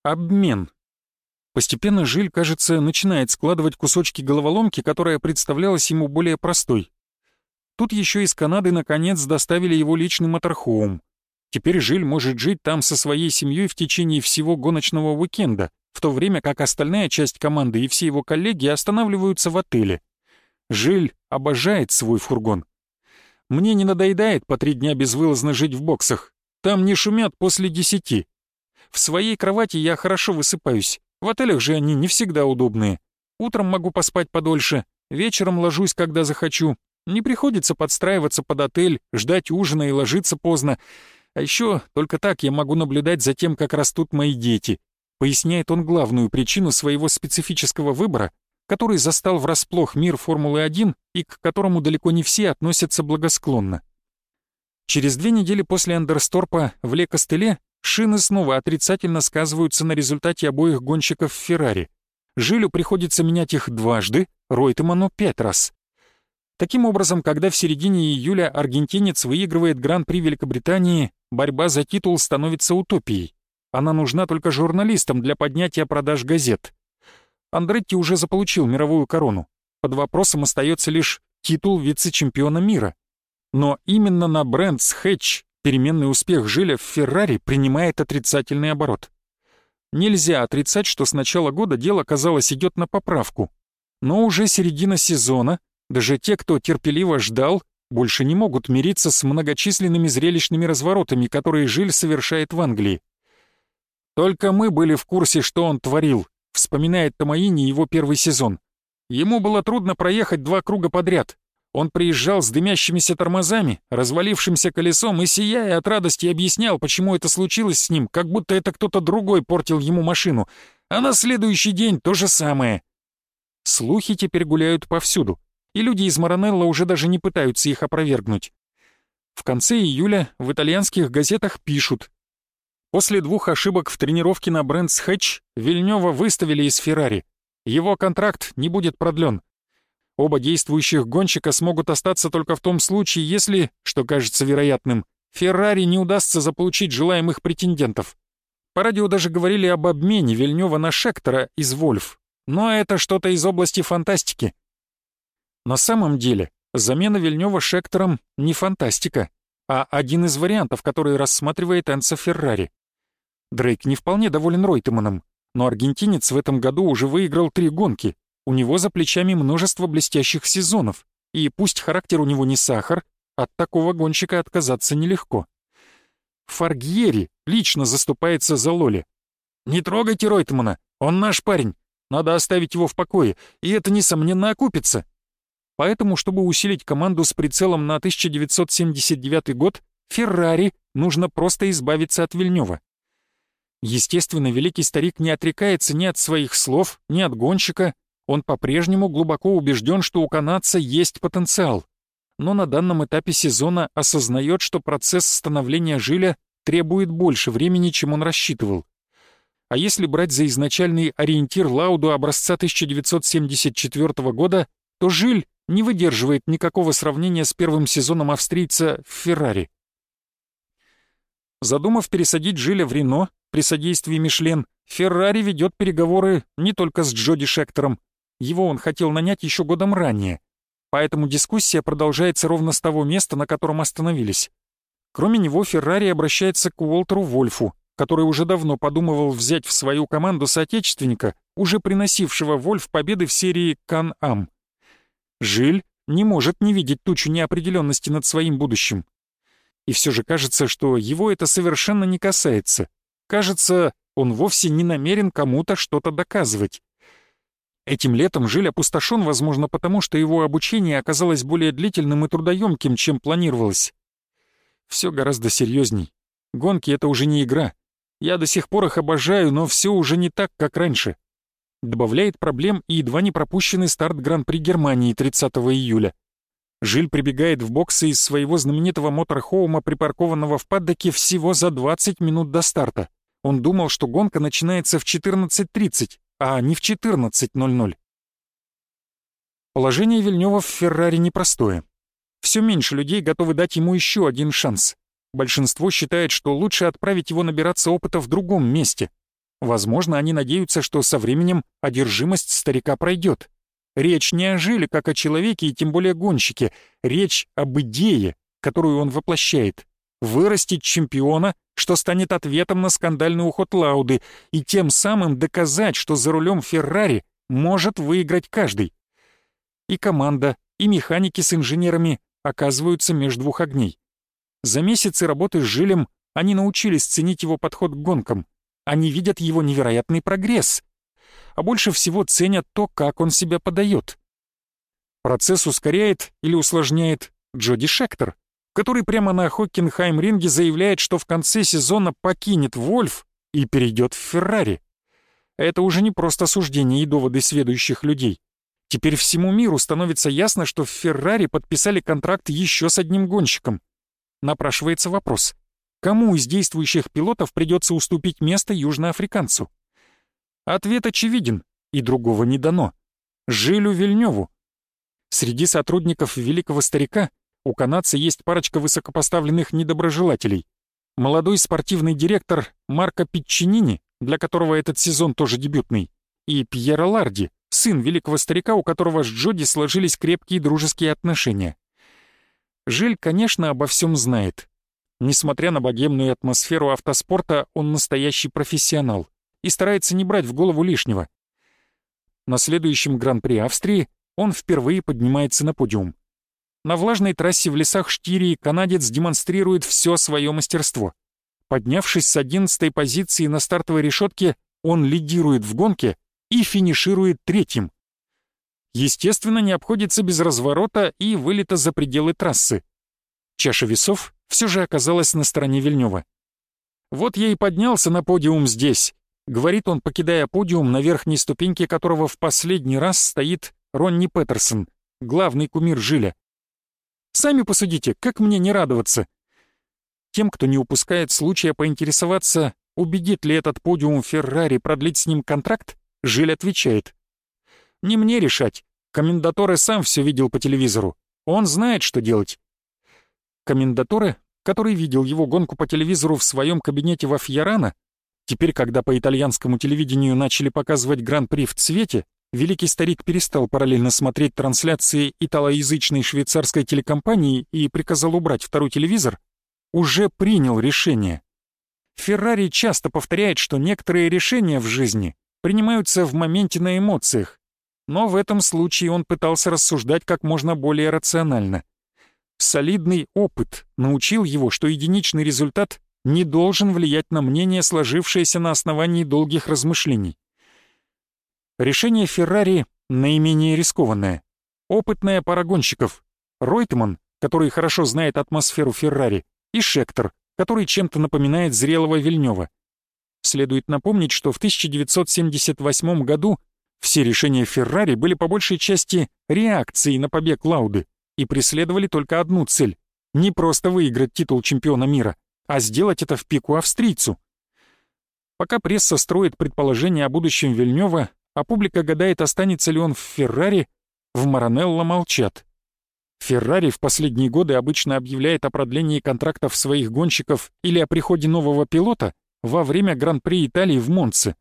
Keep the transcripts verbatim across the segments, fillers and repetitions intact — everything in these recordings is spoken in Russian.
Обмен. Постепенно Жиль, кажется, начинает складывать кусочки головоломки, которая представлялась ему более простой. Тут еще из Канады наконец доставили его личный моторхоум. Теперь Жиль может жить там со своей семьей в течение всего гоночного уикенда, в то время как остальная часть команды и все его коллеги останавливаются в отеле. Жиль обожает свой фургон. Мне не надоедает по три дня безвылазно жить в боксах. Там не шумят после десяти. В своей кровати я хорошо высыпаюсь. В отелях же они не всегда удобные. Утром могу поспать подольше, вечером ложусь, когда захочу. Не приходится подстраиваться под отель, ждать ужина и ложиться поздно. А еще только так я могу наблюдать за тем, как растут мои дети. Поясняет он главную причину своего специфического выбора, который застал врасплох мир Формулы один и к которому далеко не все относятся благосклонно. Через две недели после Андерсторпа в Ле-Костеле шины снова отрицательно сказываются на результате обоих гонщиков Феррари. Жилю приходится менять их дважды, Ройтеману пять раз. Таким образом, когда в середине июля аргентинец выигрывает Гран-при Великобритании, борьба за титул становится утопией. Она нужна только журналистам для поднятия продаж газет. Андретти уже заполучил мировую корону. Под вопросом остается лишь титул вице-чемпиона мира. Но именно на Брандс Хэтч переменный успех Жиля в Феррари принимает отрицательный оборот. Нельзя отрицать, что с начала года дело, казалось, идет на поправку. Но уже середина сезона, даже те, кто терпеливо ждал, больше не могут мириться с многочисленными зрелищными разворотами, которые Жиль совершает в Англии. «Только мы были в курсе, что он творил», — вспоминает Томаини его первый сезон. «Ему было трудно проехать два круга подряд. Он приезжал с дымящимися тормозами, развалившимся колесом и, сияя от радости, объяснял, почему это случилось с ним, как будто это кто-то другой портил ему машину. А на следующий день то же самое». Слухи теперь гуляют повсюду, и люди из Маранелло уже даже не пытаются их опровергнуть. В конце июля в итальянских газетах пишут: после двух ошибок в тренировке на Брандс Хэтч Вильнёва выставили из Феррари. Его контракт не будет продлен. Оба действующих гонщика смогут остаться только в том случае, если, что кажется вероятным, Феррари не удастся заполучить желаемых претендентов. По радио даже говорили об обмене Вильнёва на Шектора из Вольф, но это что-то из области фантастики. На самом деле, замена Вильнёва Шектором не фантастика, а один из вариантов, который рассматривает Энцо Феррари. Дрейк не вполне доволен Ройтеманом, но аргентинец в этом году уже выиграл три гонки. У него за плечами множество блестящих сезонов, и пусть характер у него не сахар, от такого гонщика отказаться нелегко. Фаргьери лично заступается за Лоли. «Не трогайте Ройтемана, он наш парень, надо оставить его в покое, и это, несомненно, окупится». Поэтому, чтобы усилить команду с прицелом на тысяча девятьсот семьдесят девятый год, Феррари нужно просто избавиться от Вильнёва. Естественно, великий старик не отрекается ни от своих слов, ни от гонщика. Он по-прежнему глубоко убежден, что у канадца есть потенциал. Но на данном этапе сезона осознает, что процесс становления Жиля требует больше времени, чем он рассчитывал. А если брать за изначальный ориентир Лауду образца тысяча девятьсот семьдесят четвёртого года, то Жиль не выдерживает никакого сравнения с первым сезоном австрийца в Феррари. Задумав пересадить Жиля в Рено при содействии Мишлен, Феррари ведет переговоры не только с Джоди Шектором. Его он хотел нанять еще годом ранее. Поэтому дискуссия продолжается ровно с того места, на котором остановились. Кроме него, Феррари обращается к Уолтеру Вольфу, который уже давно подумывал взять в свою команду соотечественника, уже приносившего Вольф победы в серии Кан-Ам. Жиль не может не видеть тучу неопределенности над своим будущим. И все же кажется, что его это совершенно не касается. Кажется, он вовсе не намерен кому-то что-то доказывать. Этим летом Жиль опустошен, возможно, потому что его обучение оказалось более длительным и трудоемким, чем планировалось. Все гораздо серьезней. Гонки — это уже не игра. Я до сих пор их обожаю, но все уже не так, как раньше. Добавляет проблем и едва не пропущенный старт Гран-при Германии тридцатого июля. Жиль прибегает в боксы из своего знаменитого моторхоума, припаркованного в паддоке всего за двадцать минут до старта. Он думал, что гонка начинается в четырнадцать тридцать, а не в четырнадцать ноль ноль. Положение Вильнёва в Феррари непростое. Все меньше людей готовы дать ему еще один шанс. Большинство считает, что лучше отправить его набираться опыта в другом месте. Возможно, они надеются, что со временем одержимость старика пройдет. Речь не о Жиле, как о человеке и тем более гонщике. Речь об идее, которую он воплощает. Вырастить чемпиона, что станет ответом на скандальный уход Лауды, и тем самым доказать, что за рулем Феррари может выиграть каждый. И команда, и механики с инженерами оказываются между двух огней. За месяцы работы с Жилем они научились ценить его подход к гонкам. Они видят его невероятный прогресс. А больше всего ценят то, как он себя подает. Процесс ускоряет или усложняет Джоди Шектор, который прямо на Хоккенхайм-ринге заявляет, что в конце сезона покинет Вольф и перейдет в Феррари. Это уже не просто суждения и доводы сведущих людей. Теперь всему миру становится ясно, что в Феррари подписали контракт еще с одним гонщиком. Напрашивается вопрос: кому из действующих пилотов придется уступить место южноафриканцу? Ответ очевиден, и другого не дано. Жилю Вильнёву. Среди сотрудников великого старика у канадца есть парочка высокопоставленных недоброжелателей. Молодой спортивный директор Марко Пиччинини, для которого этот сезон тоже дебютный, и Пьеро Ларди, сын великого старика, у которого с Джоди сложились крепкие дружеские отношения. Жиль, конечно, обо всем знает. Несмотря на богемную атмосферу автоспорта, он настоящий профессионал и старается не брать в голову лишнего. На следующем Гран-при Австрии он впервые поднимается на подиум. На влажной трассе в лесах Штирии канадец демонстрирует все свое мастерство. Поднявшись с одиннадцатой позиции на стартовой решетке, он лидирует в гонке и финиширует третьим. Естественно, не обходится без разворота и вылета за пределы трассы. Чаша весов все же оказалась на стороне Вильнёва. «Вот я и поднялся на подиум здесь», — говорит он, покидая подиум, на верхней ступеньке которого в последний раз стоит Ронни Петерсон, главный кумир Жиля. «Сами посудите, как мне не радоваться?» Тем, кто не упускает случая поинтересоваться, убедит ли этот подиум Феррари продлить с ним контракт, Жиль отвечает: «Не мне решать. Коммендаторе сам все видел по телевизору. Он знает, что делать». Коммендаторе, который видел его гонку по телевизору в своем кабинете во Фьярано, теперь, когда по итальянскому телевидению начали показывать Гран-при в цвете, великий старик перестал параллельно смотреть трансляции италоязычной швейцарской телекомпании и приказал убрать второй телевизор, уже принял решение. Феррари часто повторяет, что некоторые решения в жизни принимаются в моменте на эмоциях, но в этом случае он пытался рассуждать как можно более рационально. Солидный опыт научил его, что единичный результат не должен влиять на мнение, сложившееся на основании долгих размышлений. Решение Феррари наименее рискованное. Опытная пара гонщиков: Ройтман, который хорошо знает атмосферу Феррари, и Шектор, который чем-то напоминает зрелого Вильнёва. Следует напомнить, что в тысяча девятьсот семьдесят восьмом году все решения Феррари были по большей части реакцией на побег Лауды и преследовали только одну цель — не просто выиграть титул чемпиона мира, а сделать это в пику австрийцу. Пока пресса строит предположения о будущем Вильнёва, а публика гадает, останется ли он в Феррари, в Маранелло молчат. Феррари в последние годы обычно объявляет о продлении контрактов своих гонщиков или о приходе нового пилота во время Гран-при Италии в Монце.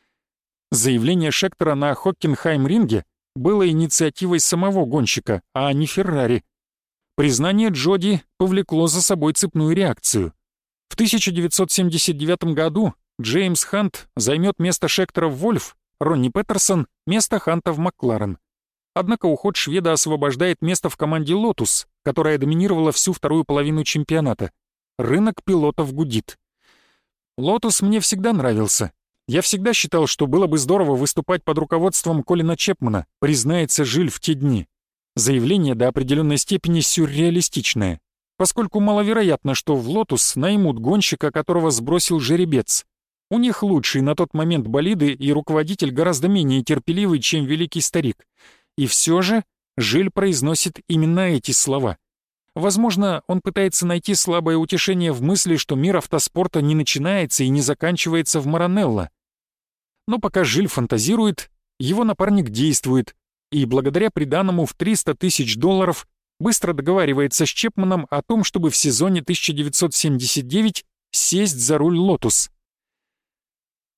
Заявление Шектора на Хоккенхайм-ринге было инициативой самого гонщика, а не Феррари. Признание Джоди повлекло за собой цепную реакцию. В тысяча девятьсот семьдесят девятом году Джеймс Хант займет место Шектора в Вольф, Ронни Петерсон — место Ханта в Макларен. Однако уход шведа освобождает место в команде «Лотус», которая доминировала всю вторую половину чемпионата. Рынок пилотов гудит. «Лотус» мне всегда нравился. Я всегда считал, что было бы здорово выступать под руководством Колина Чепмана, признается Жиль в те дни. Заявление до определенной степени сюрреалистичное, поскольку маловероятно, что в «Лотус» наймут гонщика, которого сбросил жеребец. У них лучшие на тот момент болиды, и руководитель гораздо менее терпеливый, чем великий старик. И все же Жиль произносит именно эти слова. Возможно, он пытается найти слабое утешение в мысли, что мир автоспорта не начинается и не заканчивается в Маранелло. Но пока Жиль фантазирует, его напарник действует, и благодаря приданному в триста тысяч долларов быстро договаривается с Чепманом о том, чтобы в сезоне тысяча девятьсот семьдесят девять сесть за руль «Лотус».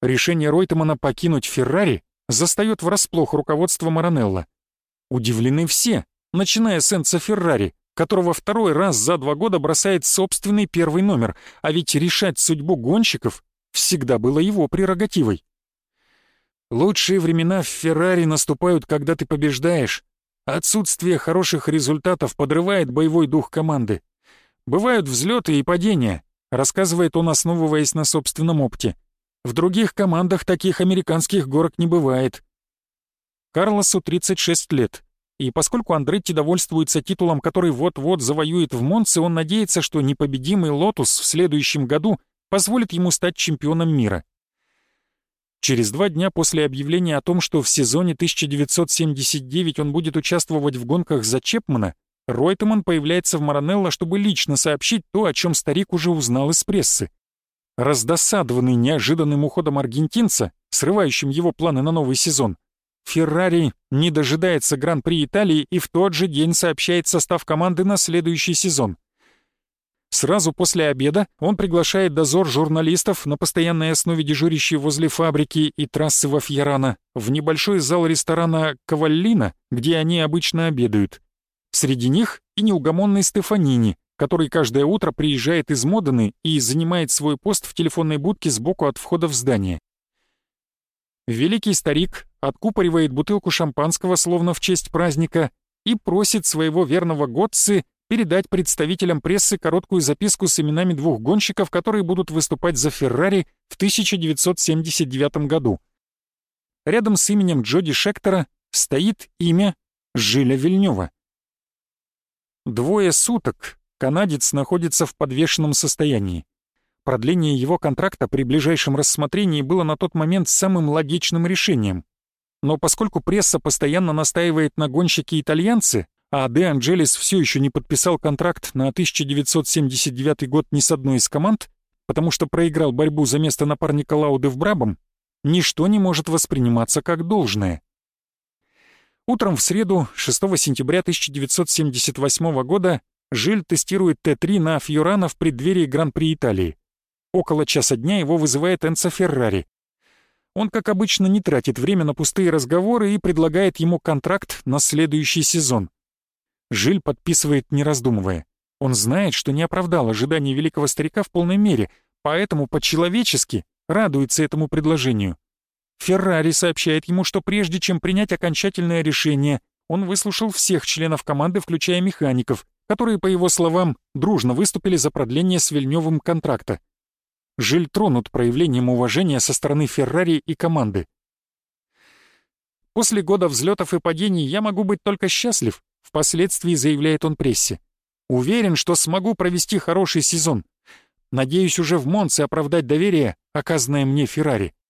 Решение Ройтемана покинуть Феррари застает врасплох руководство Маранелло. Удивлены все, начиная с Энцо Феррари, которого второй раз за два года бросает собственный первый номер, а ведь решать судьбу гонщиков всегда было его прерогативой. Лучшие времена в Феррари наступают, когда ты побеждаешь. Отсутствие хороших результатов подрывает боевой дух команды. Бывают взлеты и падения, рассказывает он, основываясь на собственном опыте. В других командах таких американских горок не бывает. Карлосу тридцать шесть лет, и поскольку Андретти довольствуется титулом, который вот-вот завоюет в Монце, он надеется, что непобедимый «Лотус» в следующем году позволит ему стать чемпионом мира. Через два дня после объявления о том, что в сезоне тысяча девятьсот семьдесят девять он будет участвовать в гонках за Чепмана, Ройтеман появляется в Маранелло, чтобы лично сообщить то, о чем старик уже узнал из прессы. Раздосадованный неожиданным уходом аргентинца, срывающим его планы на новый сезон, Феррари не дожидается Гран-при Италии и в тот же день сообщает состав команды на следующий сезон. Сразу после обеда он приглашает дозор журналистов, на постоянной основе дежурящий возле фабрики и трассы во Фьерано, в небольшой зал ресторана «Каваллино», где они обычно обедают. Среди них и неугомонный Стефанини, который каждое утро приезжает из Модены и занимает свой пост в телефонной будке сбоку от входа в здание. Великий старик откупоривает бутылку шампанского, словно в честь праздника, и просит своего верного Готци передать представителям прессы короткую записку с именами двух гонщиков, которые будут выступать за Феррари в тысяча девятьсот семьдесят девятом году. Рядом с именем Джоди Шектора стоит имя Жиля Вильнёва. Двое суток канадец находится в подвешенном состоянии. Продление его контракта при ближайшем рассмотрении было на тот момент самым логичным решением. Но поскольку пресса постоянно настаивает на гонщике-итальянце, а Де Анджелес все еще не подписал контракт на тысяча девятьсот семьдесят девятый год ни с одной из команд, потому что проиграл борьбу за место напарника Лауды в Брабам, ничто не может восприниматься как должное. Утром в среду, шестого сентября тысяча девятьсот семьдесят восьмого года, Жиль тестирует Т три на Фьюрано в преддверии Гран-при Италии. Около часа дня его вызывает Энцо Феррари. Он, как обычно, не тратит время на пустые разговоры и предлагает ему контракт на следующий сезон. Жиль подписывает, не раздумывая. Он знает, что не оправдал ожиданий великого старика в полной мере, поэтому по-человечески радуется этому предложению. Феррари сообщает ему, что прежде чем принять окончательное решение, он выслушал всех членов команды, включая механиков, которые, по его словам, дружно выступили за продление с Вильнёвым контракта. Жиль тронут проявлением уважения со стороны Феррари и команды. «После года взлетов и падений я могу быть только счастлив», впоследствии заявляет он прессе. «Уверен, что смогу провести хороший сезон. Надеюсь уже в Монце оправдать доверие, оказанное мне Феррари».